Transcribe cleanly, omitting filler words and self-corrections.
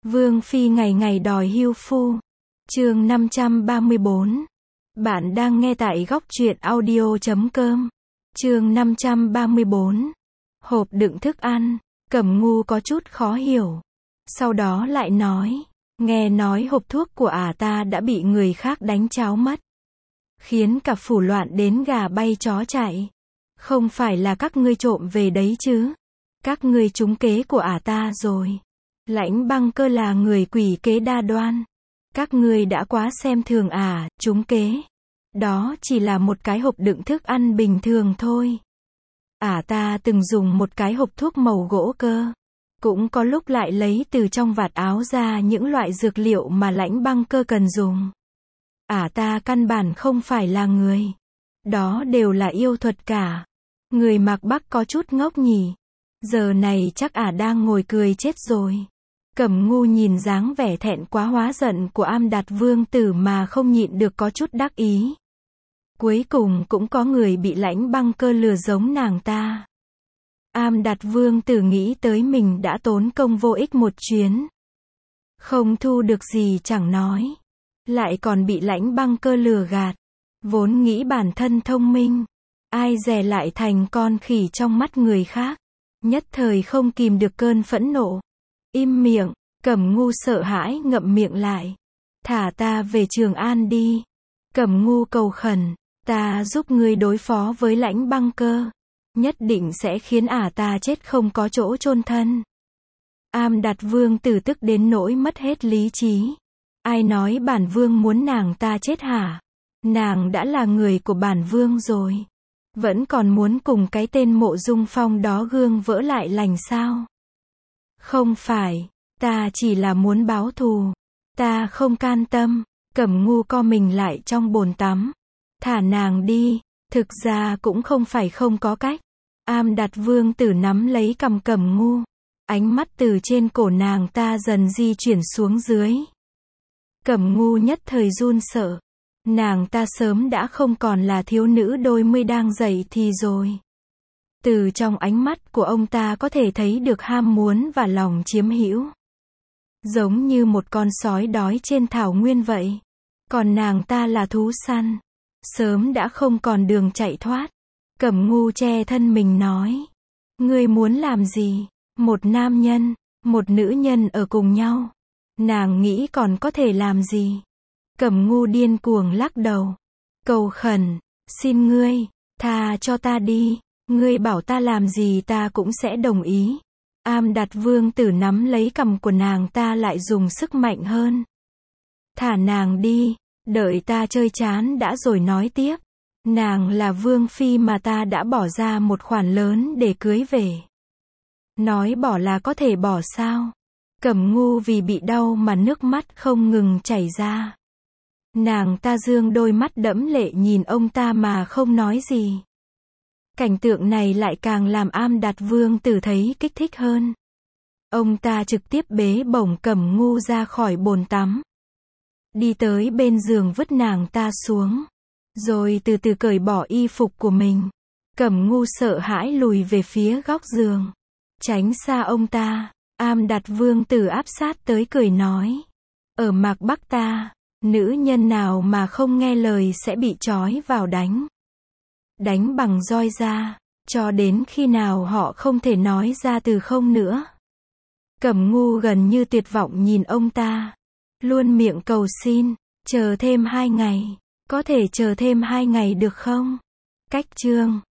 Vương phi ngày ngày đòi hưu phu. Chương 534. Bạn đang nghe tại góc truyện audio.com. Chương 534. Hộp đựng thức ăn. Cẩm Ngu có chút khó hiểu. Sau đó lại nói, nghe nói hộp thuốc của ta đã bị người khác đánh cháo mất. Khiến cả phủ loạn đến gà bay chó chạy. Không phải là các ngươi trộm về đấy chứ? Các ngươi trúng kế của ta rồi. Lãnh Băng Cơ là người quỷ kế đa đoan. Các ngươi đã quá xem thường trúng kế. Đó chỉ là một cái hộp đựng thức ăn bình thường thôi. Ta từng dùng một cái hộp thuốc màu gỗ cơ. Cũng có lúc lại lấy từ trong vạt áo ra những loại dược liệu mà Lãnh Băng Cơ cần dùng. Ta căn bản không phải là người. Đó đều là yêu thuật cả. Người Mạc Bắc có chút ngốc nhỉ. Giờ này chắc đang ngồi cười chết rồi. Cẩm Ngu nhìn dáng vẻ thẹn quá hóa giận của Am Đạt Vương tử mà không nhịn được có chút đắc ý. Cuối cùng cũng có người bị Lãnh Băng Cơ lừa giống nàng ta. Am Đạt Vương tử nghĩ tới mình đã tốn công vô ích một chuyến. Không thu được gì chẳng nói. Lại còn bị Lãnh Băng Cơ lừa gạt. Vốn nghĩ bản thân thông minh. Ai dè lại thành con khỉ trong mắt người khác. Nhất thời không kìm được cơn phẫn nộ. Im miệng, Cẩm Ngu sợ hãi ngậm miệng lại. Thả ta về Trường An đi. Cẩm Ngu cầu khẩn, ta giúp ngươi đối phó với Lãnh Băng Cơ. Nhất định sẽ khiến ta chết không có chỗ chôn thân. Am Đạt Vương tử tức đến nỗi mất hết lý trí. Ai nói bản vương muốn nàng ta chết hả? Nàng đã là người của bản vương rồi. Vẫn còn muốn cùng cái tên Mộ Dung Phong đó gương vỡ lại lành sao? Không phải, ta chỉ là muốn báo thù. Ta không can tâm. Cẩm Ngu co mình lại trong bồn tắm. Thả nàng đi. Thực ra cũng không phải không có cách. Am Đạt Vương tử nắm lấy cằm Cẩm Ngu. Ánh mắt từ trên cổ nàng ta dần di chuyển xuống dưới. Cẩm Ngu nhất thời run sợ. Nàng ta sớm đã không còn là thiếu nữ đôi mươi đang dậy thì rồi. Từ trong ánh mắt của ông ta có thể thấy được ham muốn và lòng chiếm hữu. Giống như một con sói đói trên thảo nguyên vậy. Còn nàng ta là thú săn. Sớm đã không còn đường chạy thoát. Cẩm Ngu che thân mình nói. Ngươi muốn làm gì? Một nam nhân, một nữ nhân ở cùng nhau. Nàng nghĩ còn có thể làm gì? Cẩm Ngu điên cuồng lắc đầu. Cầu khẩn, xin ngươi, tha cho ta đi. Ngươi bảo ta làm gì ta cũng sẽ đồng ý. Am Đạt Vương tử nắm lấy cằm của nàng ta lại dùng sức mạnh hơn. Thả nàng đi, đợi ta chơi chán đã rồi nói tiếp. Nàng là vương phi mà ta đã bỏ ra một khoản lớn để cưới về. Nói bỏ là có thể bỏ sao? Cẩm Ngu vì bị đau mà nước mắt không ngừng chảy ra. Nàng ta dương đôi mắt đẫm lệ nhìn ông ta mà không nói gì. Cảnh tượng này lại càng làm Am Đạt Vương tử thấy kích thích hơn. Ông ta trực tiếp bế bổng Cẩm Ngu ra khỏi bồn tắm. Đi tới bên giường vứt nàng ta xuống. Rồi từ từ cởi bỏ y phục của mình. Cẩm Ngu sợ hãi lùi về phía góc giường. Tránh xa ông ta. Am Đạt Vương tử áp sát tới cười nói. Ở Mạc Bắc ta, nữ nhân nào mà không nghe lời sẽ bị trói vào đánh. Đánh bằng roi ra, cho đến khi nào họ không thể nói ra từ không nữa. Cẩm Ngu gần như tuyệt vọng nhìn ông ta. Luôn miệng cầu xin, chờ thêm 2 ngày. Có thể chờ thêm 2 ngày được không? Cách chương